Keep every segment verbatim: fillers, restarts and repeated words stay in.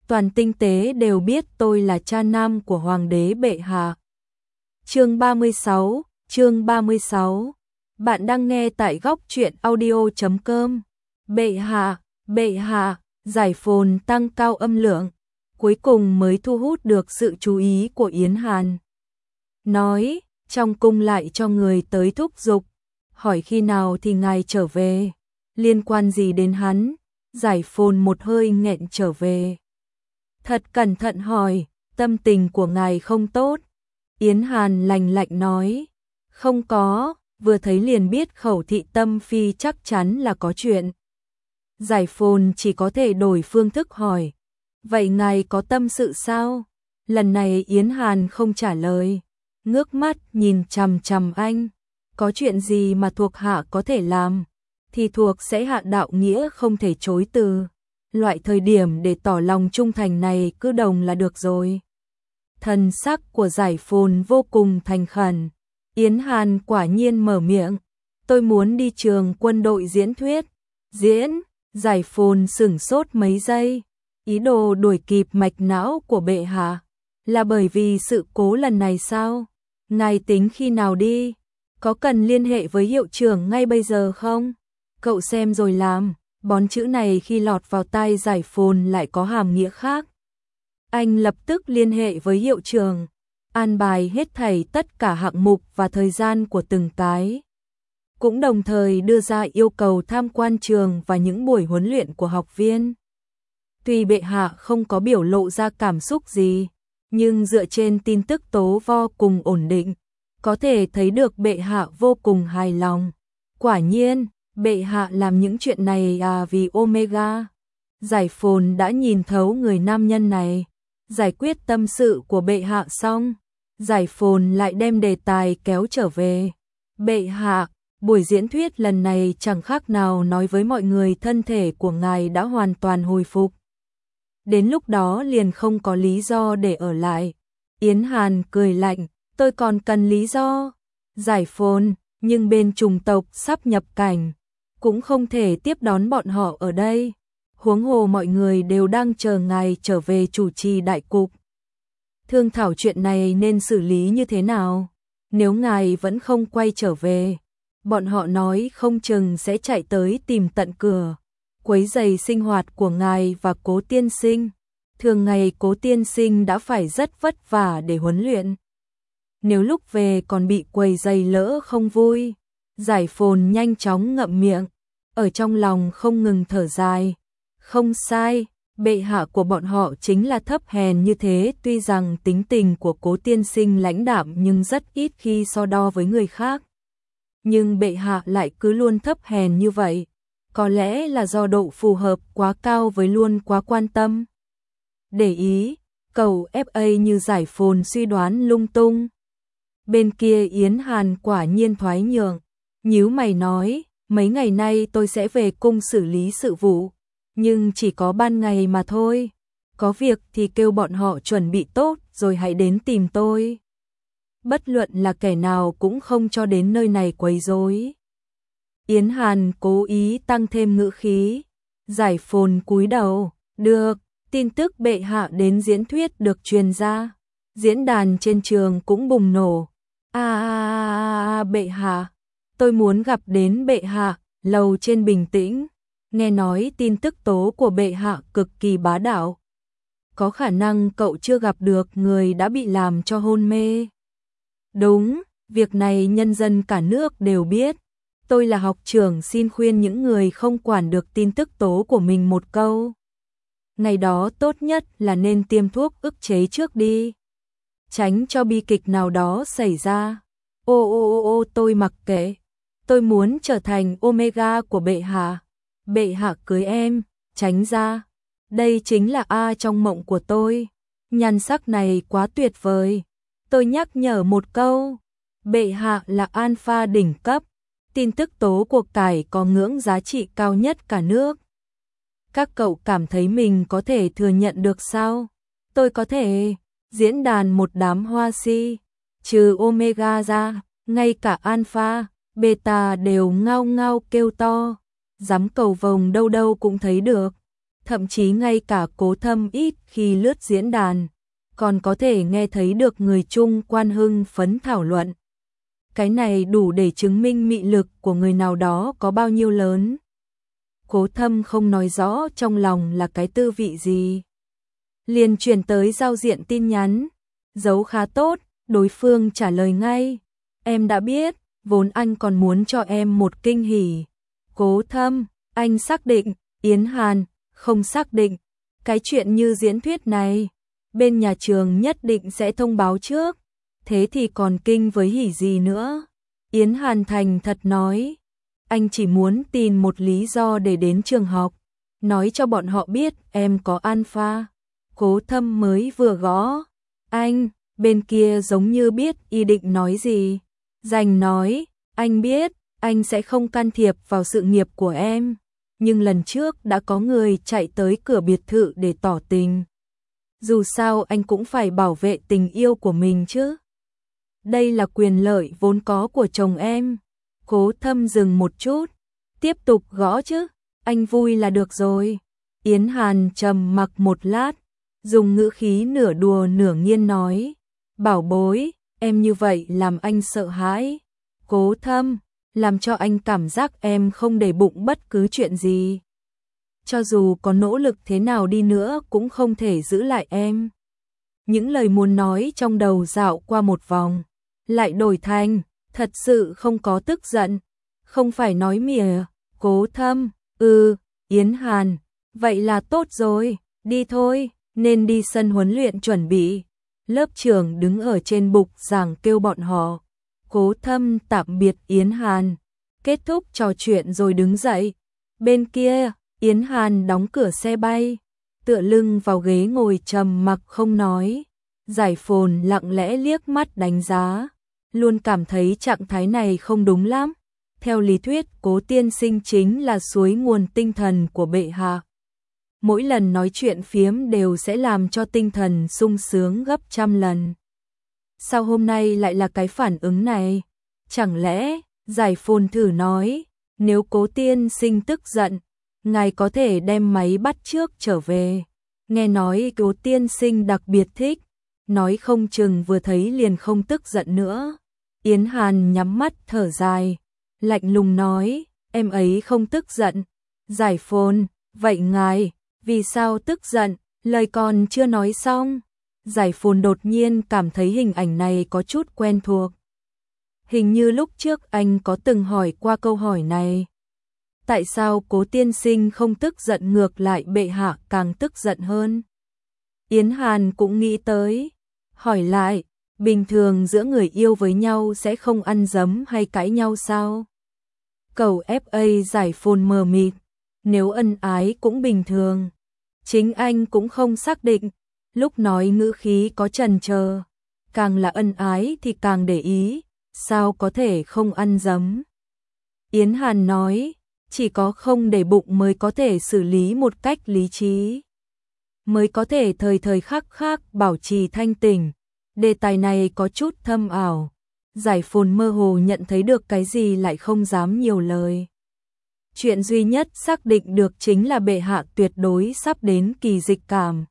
toàn tinh tế đều biết tôi là cha nam của hoàng đế bệ hạ. Chương ba mươi sáu, chương ba mươi sáu. Bạn đang nghe tại góc truyện audio chấm com. Bệ hạ, bệ hạ, Giải Phồn tăng cao âm lượng, cuối cùng mới thu hút được sự chú ý của Yến Hàn. Nói, trong cung lại cho người tới thúc giục, hỏi khi nào thì ngài trở về, liên quan gì đến hắn? Giải Phồn một hơi nghẹn trở về. Thật cẩn thận hỏi, tâm tình của ngài không tốt. Yến Hàn lạnh lạnh nói, không có, vừa thấy liền biết Khẩu Thị Tâm Phi chắc chắn là có chuyện. Giải Phồn chỉ có thể đổi phương thức hỏi, vậy ngài có tâm sự sao? Lần này Yến Hàn không trả lời, ngước mắt nhìn chằm chằm anh, có chuyện gì mà thuộc hạ có thể làm, thì thuộc sẽ hạ đạo nghĩa không thể chối từ. Loại thời điểm để tỏ lòng trung thành này cứ đồng là được rồi. Thần sắc của Giải Phồn vô cùng thành khẩn. Yến Hàn quả nhiên mở miệng, tôi muốn đi trường quân đội diễn thuyết. Diễn? Giải Phồn sửng sốt mấy giây, ý đồ đuổi kịp mạch não của bệ hạ. Là bởi vì sự cố lần này sao? Ngài tính khi nào đi? Có cần liên hệ với hiệu trưởng ngay bây giờ không? Cậu xem rồi làm. Bón chữ này khi lọt vào tai Giải Phồn lại có hàm nghĩa khác. Anh lập tức liên hệ với hiệu trưởng, an bài hết thảy tất cả hạng mục và thời gian của từng cái. Cũng đồng thời đưa ra yêu cầu tham quan trường và những buổi huấn luyện của học viên. Tuy bệ hạ không có biểu lộ ra cảm xúc gì, nhưng dựa trên tin tức tố vô cùng ổn định, có thể thấy được bệ hạ vô cùng hài lòng. Quả nhiên, bệ hạ làm những chuyện này à vì Omega. Giải Phồn đã nhìn thấu người nam nhân này. Giải quyết tâm sự của bệ hạ xong, Giải Phồn lại đem đề tài kéo trở về. Bệ hạ, buổi diễn thuyết lần này chẳng khác nào nói với mọi người thân thể của ngài đã hoàn toàn hồi phục. Đến lúc đó liền không có lý do để ở lại. Yến Hàn cười lạnh, tôi còn cần lý do. Giải Phồn, nhưng bên chủng tộc sắp nhập cảnh, cũng không thể tiếp đón bọn họ ở đây. Huống hồ mọi người đều đang chờ ngài trở về chủ trì đại cục. Thương thảo chuyện này nên xử lý như thế nào? Nếu ngài vẫn không quay trở về, bọn họ nói không chừng sẽ chạy tới tìm tận cửa, quấy rầy sinh hoạt của ngài và Cố tiên sinh. Thường ngày Cố tiên sinh đã phải rất vất vả để huấn luyện. Nếu lúc về còn bị quấy rầy lỡ không vui. Giải Phồn nhanh chóng ngậm miệng, ở trong lòng không ngừng thở dài. Không sai, bệ hạ của bọn họ chính là thấp hèn như thế, tuy rằng tính tình của Cố tiên sinh lãnh đạm nhưng rất ít khi so đo với người khác. Nhưng bệ hạ lại cứ luôn thấp hèn như vậy, có lẽ là do độ phù hợp quá cao với luôn quá quan tâm. Để ý, cầu ép a như Giải Phồn suy đoán lung tung. Bên kia Yến Hàn quả nhiên thoái nhượng, nhíu mày nói, mấy ngày nay tôi sẽ về cung xử lý sự vụ. Nhưng chỉ có ban ngày mà thôi. Có việc thì kêu bọn họ chuẩn bị tốt rồi hãy đến tìm tôi. Bất luận là kẻ nào cũng không cho đến nơi này quấy rối. Yến Hàn cố ý tăng thêm ngữ khí. Giải Phồn cúi đầu, được, tin tức bệ hạ đến diễn thuyết được truyền ra. Diễn đàn trên trường cũng bùng nổ. A a a bệ hạ, tôi muốn gặp đến bệ hạ, lầu trên bình tĩnh. Nghe nói tin tức tố của bệ hạ cực kỳ bá đạo. Có khả năng cậu chưa gặp được người đã bị làm cho hôn mê. Đúng, việc này nhân dân cả nước đều biết. Tôi là học trưởng xin khuyên những người không quản được tin tức tố của mình một câu. Ngày đó tốt nhất là nên tiêm thuốc ức chế trước đi. Tránh cho bi kịch nào đó xảy ra. Ô ô ô ô tôi mặc kệ. Tôi muốn trở thành Omega của bệ hạ. Bệ hạ cưới em, tránh ra. Đây chính là A trong mộng của tôi. Nhan sắc này quá tuyệt vời. Tôi nhắc nhở một câu. Bệ hạ là alpha đỉnh cấp. Tin tức tố cuộc cải có ngưỡng giá trị cao nhất cả nước. Các cậu cảm thấy mình có thể thừa nhận được sao? Tôi có thể. Diễn đàn một đám hoa si. Trừ Omega ra, ngay cả alpha, beta đều ngao ngao kêu to. Dám cầu vồng đâu đâu cũng thấy được. Thậm chí ngay cả Cố Thâm ít khi lướt diễn đàn, còn có thể nghe thấy được người chung quan hưng phấn thảo luận. Cái này đủ để chứng minh mị lực của người nào đó có bao nhiêu lớn. Cố Thâm không nói rõ trong lòng là cái tư vị gì. Liền chuyển tới giao diện tin nhắn, dấu khá tốt, đối phương trả lời ngay. Em đã biết, vốn anh còn muốn cho em một kinh hỉ. Cố Thâm, anh xác định, Yến Hàn, không xác định. Cái chuyện như diễn thuyết này, bên nhà trường nhất định sẽ thông báo trước. Thế thì còn kinh với hỉ gì nữa? Yến Hàn thành thật nói, anh chỉ muốn tìm một lý do để đến trường học, nói cho bọn họ biết em có alpha. Cố Thâm mới vừa gõ, anh, bên kia giống như biết ý định nói gì. Dành nói, anh biết, anh sẽ không can thiệp vào sự nghiệp của em, nhưng lần trước đã có người chạy tới cửa biệt thự để tỏ tình. Dù sao anh cũng phải bảo vệ tình yêu của mình chứ. Đây là quyền lợi vốn có của chồng em. Cố Thâm dừng một chút, tiếp tục gõ chứ, anh vui là được rồi. Yến Hàn trầm mặc một lát, dùng ngữ khí nửa đùa nửa nghiên nói, bảo bối, em như vậy làm anh sợ hãi. Cố Thâm, làm cho anh cảm giác em không để bụng bất cứ chuyện gì. Cho dù có nỗ lực thế nào đi nữa cũng không thể giữ lại em. Những lời muốn nói trong đầu dạo qua một vòng, lại đổi thành, thật sự không có tức giận, không phải nói mỉa. Cố Thâm, ừ, Yến Hàn, vậy là tốt rồi, đi thôi, nên đi sân huấn luyện chuẩn bị. Lớp trưởng đứng ở trên bục giảng kêu bọn họ. Cố Thâm tạm biệt Yến Hàn, kết thúc trò chuyện rồi đứng dậy. Bên kia, Yến Hàn đóng cửa xe bay, tựa lưng vào ghế ngồi trầm mặc không nói. Giải Phồn lặng lẽ liếc mắt đánh giá, luôn cảm thấy trạng thái này không đúng lắm. Theo lý thuyết, Cố tiên sinh chính là suối nguồn tinh thần của bệ hạ. Mỗi lần nói chuyện phiếm đều sẽ làm cho tinh thần sung sướng gấp trăm lần. Sao hôm nay lại là cái phản ứng này? Chẳng lẽ, Giải Phồn thử nói, nếu Cố tiên sinh tức giận, ngài có thể đem máy bắt trước trở về. Nghe nói Cố tiên sinh đặc biệt thích, nói không chừng vừa thấy liền không tức giận nữa. Yến Hàn nhắm mắt thở dài, lạnh lùng nói, em ấy không tức giận. Giải Phồn, vậy ngài, vì sao tức giận? Lời còn chưa nói xong, Giải Phồn đột nhiên cảm thấy hình ảnh này có chút quen thuộc. Hình như lúc trước anh có từng hỏi qua câu hỏi này. Tại sao Cố tiên sinh không tức giận, ngược lại bệ hạ càng tức giận hơn? Yến Hàn cũng nghĩ tới, hỏi lại, bình thường giữa người yêu với nhau sẽ không ăn dấm hay cãi nhau sao? Cầu ép a. Giải Phồn mờ mịt, nếu ân ái cũng bình thường. Chính anh cũng không xác định, lúc nói ngữ khí có chần chờ, càng là ân ái thì càng để ý, sao có thể không ăn dấm? Yến Hàn nói, chỉ có không để bụng mới có thể xử lý một cách lý trí, mới có thể thời thời khắc khắc bảo trì thanh tỉnh. Đề tài này có chút thâm ảo, Giải Phồn mơ hồ nhận thấy được cái gì lại không dám nhiều lời. Chuyện duy nhất xác định được chính là bệ hạ tuyệt đối sắp đến kỳ dịch cảm.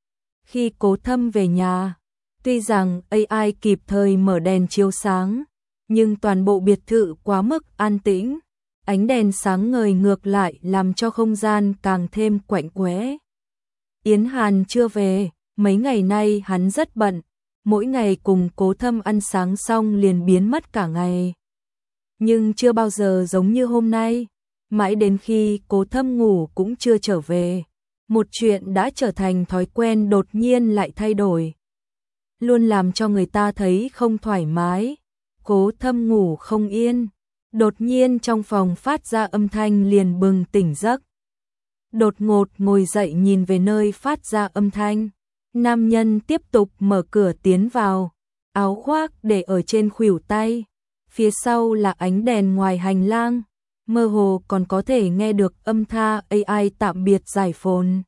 Khi Cố Thâm về nhà, tuy rằng a i kịp thời mở đèn chiếu sáng, nhưng toàn bộ biệt thự quá mức an tĩnh, ánh đèn sáng ngời ngược lại làm cho không gian càng thêm quạnh quẽ. Yến Hàn chưa về, mấy ngày nay hắn rất bận, mỗi ngày cùng Cố Thâm ăn sáng xong liền biến mất cả ngày. Nhưng chưa bao giờ giống như hôm nay, mãi đến khi Cố Thâm ngủ cũng chưa trở về, một chuyện đã trở thành thói quen đột nhiên lại thay đổi, luôn làm cho người ta thấy không thoải mái. Cố Thâm ngủ không yên, đột nhiên trong phòng phát ra âm thanh liền bừng tỉnh giấc. Đột ngột ngồi dậy nhìn về nơi phát ra âm thanh, nam nhân tiếp tục mở cửa tiến vào, áo khoác để ở trên khuỷu tay, phía sau là ánh đèn ngoài hành lang, mơ hồ còn có thể nghe được âm tha a i tạm biệt Giải Phồn.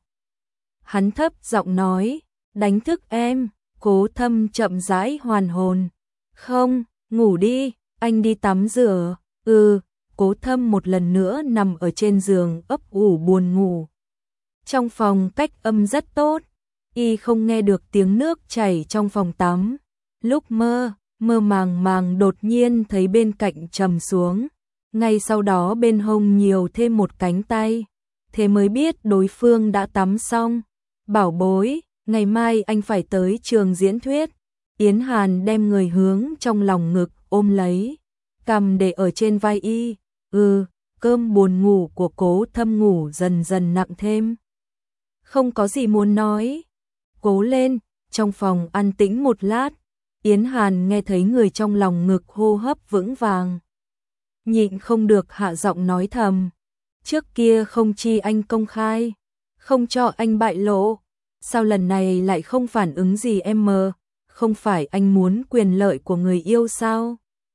Hắn thấp giọng nói, đánh thức em. Cố Thâm chậm rãi hoàn hồn, không, ngủ đi, anh đi tắm rửa. Ừ. Cố Thâm một lần nữa nằm ở trên giường ấp ủ buồn ngủ. Trong phòng cách âm rất tốt, y không nghe được tiếng nước chảy trong phòng tắm. Lúc mơ, mơ màng màng đột nhiên thấy bên cạnh trầm xuống, ngay sau đó bên hông nhiều thêm một cánh tay, thế mới biết đối phương đã tắm xong. Bảo bối, ngày mai anh phải tới trường diễn thuyết. Yến Hàn đem người hướng trong lòng ngực ôm lấy, cầm để ở trên vai y. Ừ, cơm buồn ngủ của Cố Thâm ngủ dần dần nặng thêm. Không có gì muốn nói. Cố lên, trong phòng an tĩnh một lát, Yến Hàn nghe thấy người trong lòng ngực hô hấp vững vàng. Nhịn không được hạ giọng nói thầm. Trước kia không chi anh công khai, không cho anh bại lộ. Sao lần này lại không phản ứng gì em mờ? Không phải anh muốn quyền lợi của người yêu sao?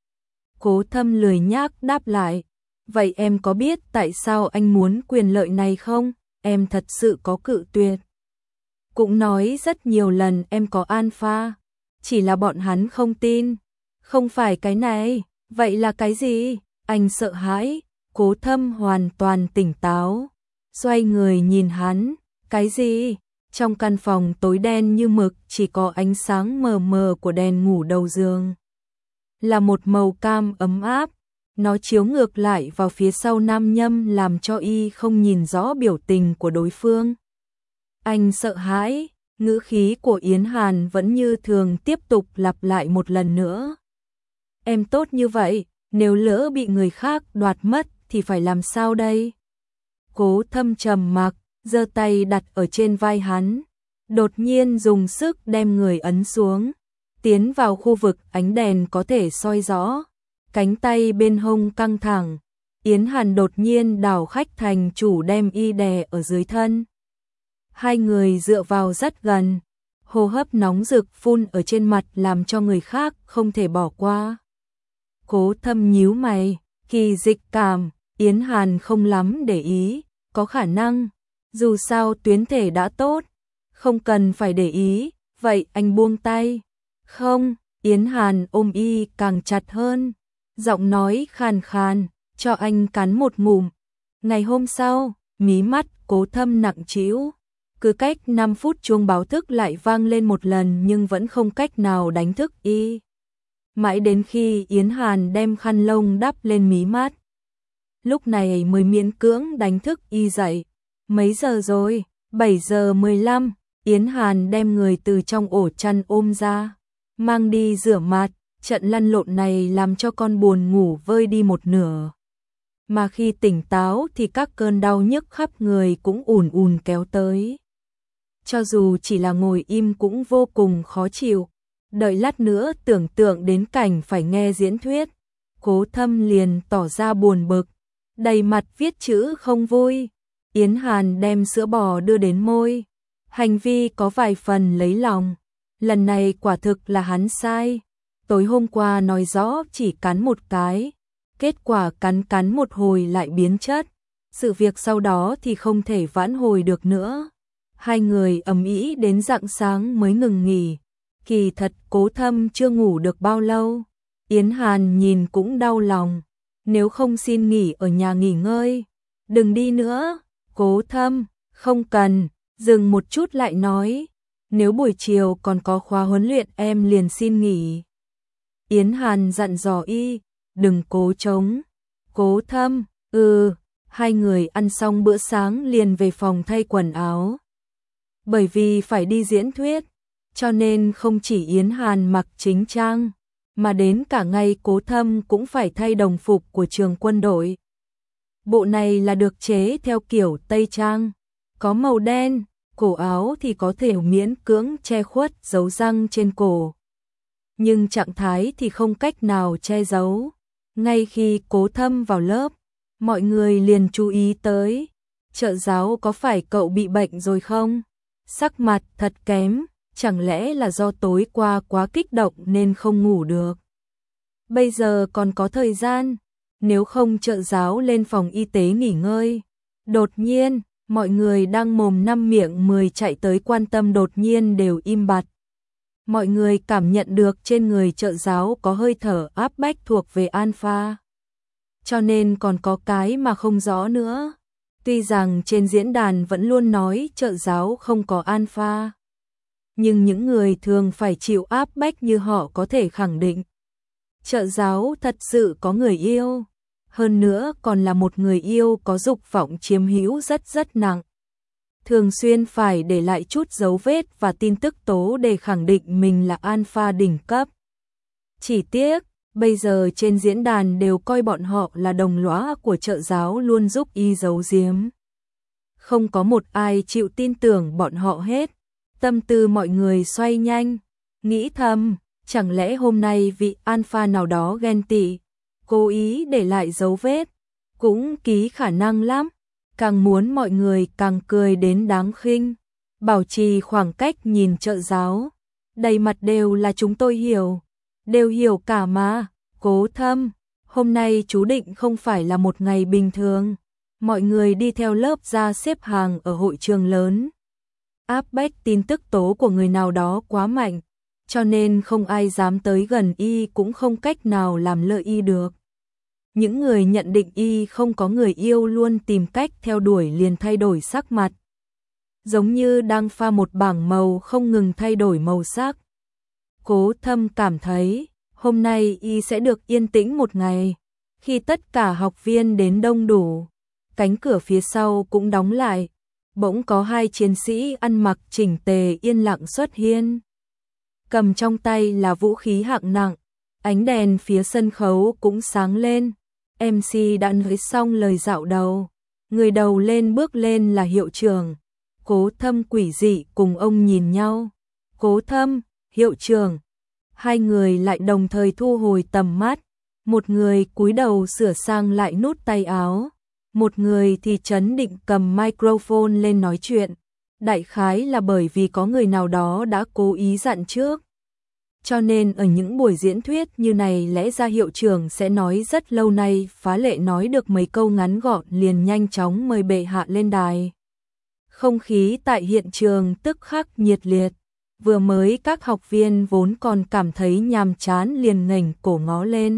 Cố Thâm lười nhác đáp lại. Vậy em có biết tại sao anh muốn quyền lợi này không? Em thật sự có cự tuyệt. Cũng nói rất nhiều lần em có alpha, chỉ là bọn hắn không tin. Không phải cái này, vậy là cái gì? Anh sợ hãi. Cố Thâm hoàn toàn tỉnh táo, xoay người nhìn hắn. Cái gì? Trong căn phòng tối đen như mực, chỉ có ánh sáng mờ mờ của đèn ngủ đầu giường. Là một màu cam ấm áp, nó chiếu ngược lại vào phía sau nam nhâm làm cho y không nhìn rõ biểu tình của đối phương. Anh sợ hãi, ngữ khí của Yến Hàn vẫn như thường tiếp tục lặp lại một lần nữa. Em tốt như vậy, nếu lỡ bị người khác đoạt mất thì phải làm sao đây? Cố Thâm trầm mặc, giơ tay đặt ở trên vai hắn, đột nhiên dùng sức đem người ấn xuống, tiến vào khu vực ánh đèn có thể soi rõ. Cánh tay bên hông căng thẳng, Yến Hàn đột nhiên đảo khách thành chủ đem y đè ở dưới thân. Hai người dựa vào rất gần, hô hấp nóng rực phun ở trên mặt làm cho người khác không thể bỏ qua. Cố Thâm nhíu mày, kỳ dịch cảm, Yến Hàn không lắm để ý, có khả năng, dù sao tuyến thể đã tốt, không cần phải để ý, vậy anh buông tay. Không, Yến Hàn ôm y càng chặt hơn, giọng nói khàn khàn, cho anh cắn một ngụm. Ngày hôm sau, mí mắt Cố Thâm nặng trĩu, cứ cách năm phút chuông báo thức lại vang lên một lần nhưng vẫn không cách nào đánh thức y. Mãi đến khi Yến Hàn đem khăn lông đắp lên mí mắt, lúc này mới miễn cưỡng đánh thức y dậy. Mấy giờ rồi? bảy giờ mười lăm. Yến Hàn đem người từ trong ổ chăn ôm ra, mang đi rửa mặt. Trận lăn lộn này làm cho con buồn ngủ vơi đi một nửa. Mà khi tỉnh táo thì các cơn đau nhức khắp người cũng ùn ùn kéo tới. Cho dù chỉ là ngồi im cũng vô cùng khó chịu. Đợi lát nữa tưởng tượng đến cảnh phải nghe diễn thuyết, Cố Thâm liền tỏ ra buồn bực, đầy mặt viết chữ không vui. Yến Hàn đem sữa bò đưa đến môi, hành vi có vài phần lấy lòng. Lần này quả thực là hắn sai. Tối hôm qua nói rõ chỉ cắn một cái, kết quả cắn cắn một hồi lại biến chất. Sự việc sau đó thì không thể vãn hồi được nữa. Hai người ầm ĩ đến rạng sáng mới ngừng nghỉ. Kỳ thật Cố Thâm chưa ngủ được bao lâu. Yến Hàn nhìn cũng đau lòng. Nếu không xin nghỉ ở nhà nghỉ ngơi. Đừng đi nữa. Cố Thâm, không cần. Dừng một chút lại nói. Nếu buổi chiều còn có khóa huấn luyện em liền xin nghỉ. Yến Hàn dặn dò y, đừng cố chống. Cố Thâm, ừ, hai người ăn xong bữa sáng liền về phòng thay quần áo. Bởi vì phải đi diễn thuyết, cho nên không chỉ Yến Hàn mặc chính trang, mà đến cả ngày Cố Thâm cũng phải thay đồng phục của trường quân đội. Bộ này là được chế theo kiểu Tây Trang, có màu đen, cổ áo thì có thể miễn cưỡng che khuất dấu răng trên cổ. Nhưng trạng thái thì không cách nào che giấu. Ngay khi Cố Thâm vào lớp, mọi người liền chú ý tới. Trợ giáo có phải cậu bị bệnh rồi không? Sắc mặt thật kém, chẳng lẽ là do tối qua quá kích động nên không ngủ được? Bây giờ còn có thời gian, nếu không trợ giáo lên phòng y tế nghỉ ngơi. Đột nhiên, mọi người đang mồm năm miệng mười chạy tới quan tâm đột nhiên đều im bặt. Mọi người cảm nhận được trên người trợ giáo có hơi thở áp bách thuộc về alpha. Cho nên còn có cái mà không rõ nữa. Tuy rằng trên diễn đàn vẫn luôn nói trợ giáo không có alpha, nhưng những người thường phải chịu áp bách như họ có thể khẳng định. Trợ giáo thật sự có người yêu, hơn nữa còn là một người yêu có dục vọng chiếm hữu rất rất nặng. Thường xuyên phải để lại chút dấu vết và tin tức tố để khẳng định mình là alpha đỉnh cấp. Chỉ tiếc, bây giờ trên diễn đàn đều coi bọn họ là đồng lõa của trợ giáo luôn giúp y giấu giếm. Không có một ai chịu tin tưởng bọn họ hết. Tâm tư mọi người xoay nhanh, nghĩ thầm, chẳng lẽ hôm nay vị alpha nào đó ghen tị, cố ý để lại dấu vết, cũng ký khả năng lắm. Càng muốn mọi người càng cười đến đáng khinh, bảo trì khoảng cách nhìn trợ giáo, đầy mặt đều là chúng tôi hiểu, đều hiểu cả mà. Cố Thâm, hôm nay chú định không phải là một ngày bình thường. Mọi người đi theo lớp ra xếp hàng ở hội trường lớn. Áp bách tin tức tố của người nào đó quá mạnh, cho nên không ai dám tới gần y, cũng không cách nào làm lợi y được. Những người nhận định y không có người yêu luôn tìm cách theo đuổi liền thay đổi sắc mặt. Giống như đang pha một bảng màu không ngừng thay đổi màu sắc. Cố Thâm cảm thấy hôm nay y sẽ được yên tĩnh một ngày. Khi tất cả học viên đến đông đủ, cánh cửa phía sau cũng đóng lại. Bỗng có hai chiến sĩ ăn mặc chỉnh tề yên lặng xuất hiện. Cầm trong tay là vũ khí hạng nặng, ánh đèn phía sân khấu cũng sáng lên. em xê đã nói xong lời dạo đầu, người đầu lên bước lên là hiệu trưởng. Cố Thâm quỷ dị cùng ông nhìn nhau. Cố Thâm, hiệu trưởng. Hai người lại đồng thời thu hồi tầm mắt. Một người cúi đầu sửa sang lại nút tay áo, một người thì trấn định cầm microphone lên nói chuyện. Đại khái là bởi vì có người nào đó đã cố ý dặn trước. Cho nên ở những buổi diễn thuyết như này lẽ ra hiệu trưởng sẽ nói rất lâu nay, phá lệ nói được mấy câu ngắn gọn liền nhanh chóng mời bệ hạ lên đài. Không khí tại hiện trường tức khắc nhiệt liệt. Vừa mới các học viên vốn còn cảm thấy nhàm chán liền ngẩng cổ ngó lên.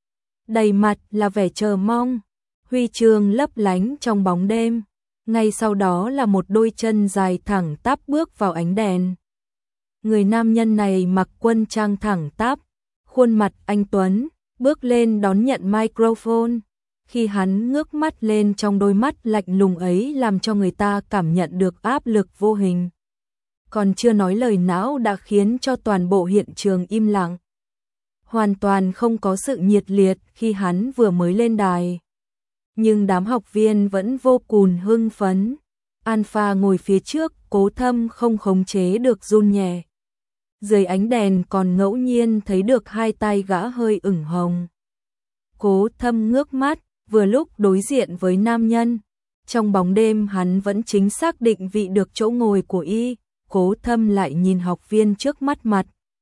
Đầy mặt là vẻ chờ mong. Huy chương lấp lánh trong bóng đêm. Ngay sau đó là một đôi chân dài thẳng tắp bước vào ánh đèn. Người nam nhân này mặc quân trang thẳng tắp, khuôn mặt anh tuấn, bước lên đón nhận microphone. Khi hắn ngước mắt lên, trong đôi mắt lạnh lùng ấy làm cho người ta cảm nhận được áp lực vô hình. Còn chưa nói lời não đã khiến cho toàn bộ hiện trường im lặng. Hoàn toàn không có sự nhiệt liệt khi hắn vừa mới lên đài. Nhưng đám học viên vẫn vô cùng hưng phấn. Alpha ngồi phía trước, Cố Thâm không khống chế được run nhẹ. Dưới ánh đèn còn ngẫu nhiên thấy được hai tay gã hơi ửng hồng. Cố Thâm ngước mắt, vừa lúc đối diện với nam nhân. Trong bóng đêm hắn vẫn chính xác định vị được chỗ ngồi của y. Cố Thâm lại nhìn học viên trước mắt mặt.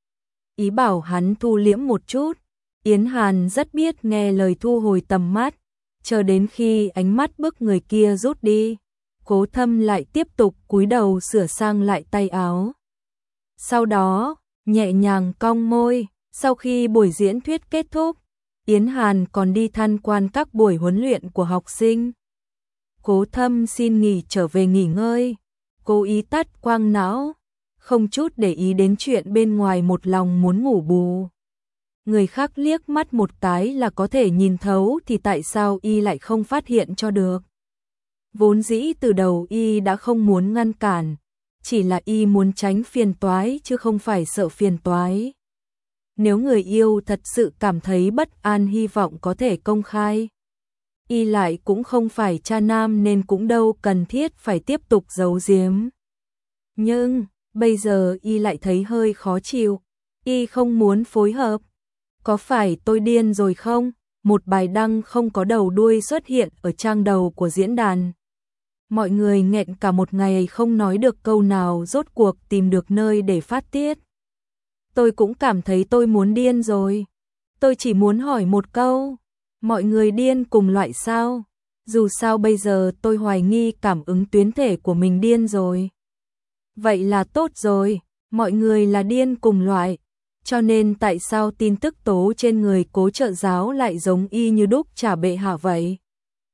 Ý bảo hắn thu liễm một chút. Yến Hàn rất biết nghe lời thu hồi tầm mắt. Chờ đến khi ánh mắt bức người kia rút đi, Cố Thâm lại tiếp tục cúi đầu sửa sang lại tay áo. Sau đó, nhẹ nhàng cong môi. Sau khi buổi diễn thuyết kết thúc, Yến Hàn còn đi tham quan các buổi huấn luyện của học sinh. Cố Thâm xin nghỉ trở về nghỉ ngơi, cố ý tắt quang não, không chút để ý đến chuyện bên ngoài, một lòng muốn ngủ bù. Người khác liếc mắt một cái là có thể nhìn thấu, thì tại sao y lại không phát hiện cho được? Vốn dĩ từ đầu y đã không muốn ngăn cản, chỉ là y muốn tránh phiền toái chứ không phải sợ phiền toái. Nếu người yêu thật sự cảm thấy bất an, hy vọng có thể công khai. Y lại cũng không phải cha nam nên cũng đâu cần thiết phải tiếp tục giấu giếm. Nhưng, bây giờ y lại thấy hơi khó chịu, y không muốn phối hợp. Có phải tôi điên rồi không? Một bài đăng không có đầu đuôi xuất hiện ở trang đầu của diễn đàn. Mọi người nghẹn cả một ngày không nói được câu nào, rốt cuộc tìm được nơi để phát tiết. Tôi cũng cảm thấy tôi muốn điên rồi. Tôi chỉ muốn hỏi một câu, mọi người điên cùng loại sao? Dù sao bây giờ tôi hoài nghi cảm ứng tuyến thể của mình điên rồi. Vậy là tốt rồi, mọi người là điên cùng loại. Cho nên tại sao tin tức tố trên người Cố trợ giáo lại giống y như đúc trả bệ hạ vậy?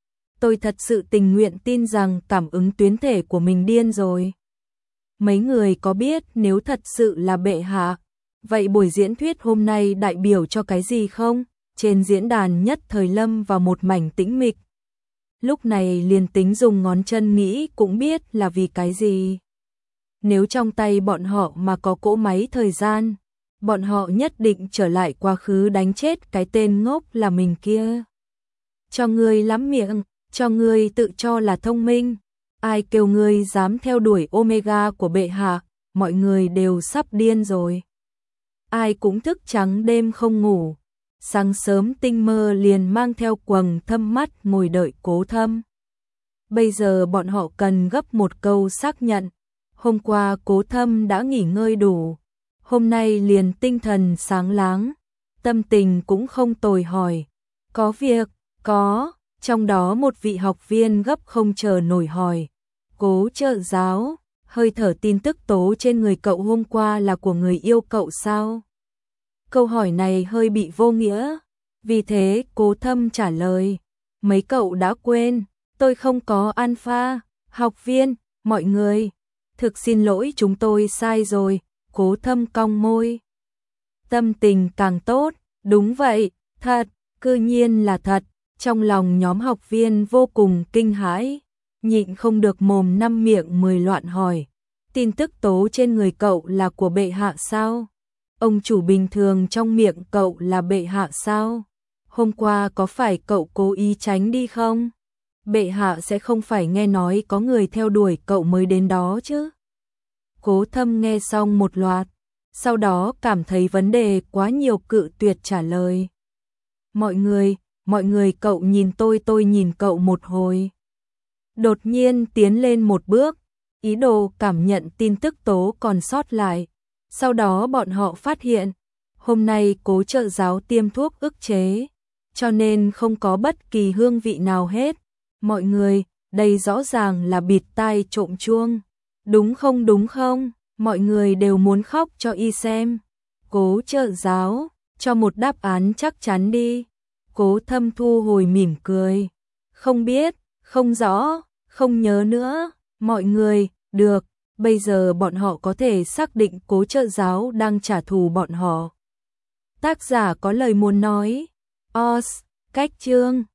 tôi thật sự tình nguyện tin rằng cảm ứng tuyến thể của mình điên rồi. Mấy người có biết nếu thật sự là bệ hạ, vậy buổi diễn thuyết hôm nay đại biểu cho cái gì không? Trên diễn đàn nhất thời lâm vào một mảnh tĩnh mịch. Lúc này liền tính dùng ngón chân nghĩ cũng biết là vì cái gì. Nếu trong tay bọn họ mà có cỗ máy thời gian, bọn họ nhất định trở lại quá khứ đánh chết cái tên ngốc là mình kia. Cho ngươi lắm miệng, cho ngươi tự cho là thông minh. Ai kêu ngươi dám theo đuổi Omega của bệ hạ, mọi người đều sắp điên rồi. Ai cũng thức trắng đêm không ngủ. Sáng sớm tinh mơ liền mang theo quầng thâm mắt ngồi đợi Cố Thâm. Bây giờ bọn họ cần gấp một câu xác nhận. Hôm qua Cố Thâm đã nghỉ ngơi đủ. Hôm nay liền tinh thần sáng láng. Tâm tình cũng không tồi hỏi. Có việc, có, trong đó một vị học viên gấp không chờ nổi hỏi. Cố trợ giáo, hơi thở tin tức tố trên người cậu hôm qua là của người yêu cậu sao? Câu hỏi này hơi bị vô nghĩa, vì thế Cố Thâm trả lời, mấy cậu đã quên, tôi không có alpha, học viên, mọi người, thực xin lỗi chúng tôi sai rồi, Cố Thâm cong môi. Tâm tình càng tốt, đúng vậy, thật, cư nhiên là thật, trong lòng nhóm học viên vô cùng kinh hãi, nhịn không được mồm năm miệng mười loạn hỏi, tin tức tố trên người cậu là của bệ hạ sao? Ông chủ bình thường trong miệng cậu là bệ hạ sao? Hôm qua có phải cậu cố ý tránh đi không? Bệ hạ sẽ không phải nghe nói có người theo đuổi cậu mới đến đó chứ? Cố Thâm nghe xong một loạt, sau đó cảm thấy vấn đề quá nhiều cự tuyệt trả lời. Mọi người, mọi người cậu nhìn tôi tôi nhìn cậu một hồi. Đột nhiên tiến lên một bước, ý đồ cảm nhận tin tức tố còn sót lại. Sau đó bọn họ phát hiện, hôm nay Cố trợ giáo tiêm thuốc ức chế, cho nên không có bất kỳ hương vị nào hết. Mọi người, đây rõ ràng là bịt tai trộm chuông. Đúng không đúng không? Mọi người đều muốn khóc cho y xem. Cố trợ giáo, cho một đáp án chắc chắn đi. Cố Thâm thu hồi mỉm cười. Không biết, không rõ, không nhớ nữa. Mọi người, được. Bây giờ bọn họ có thể xác định Cố trợ giáo đang trả thù bọn họ. Tác giả có lời muốn nói. Os, cách chương.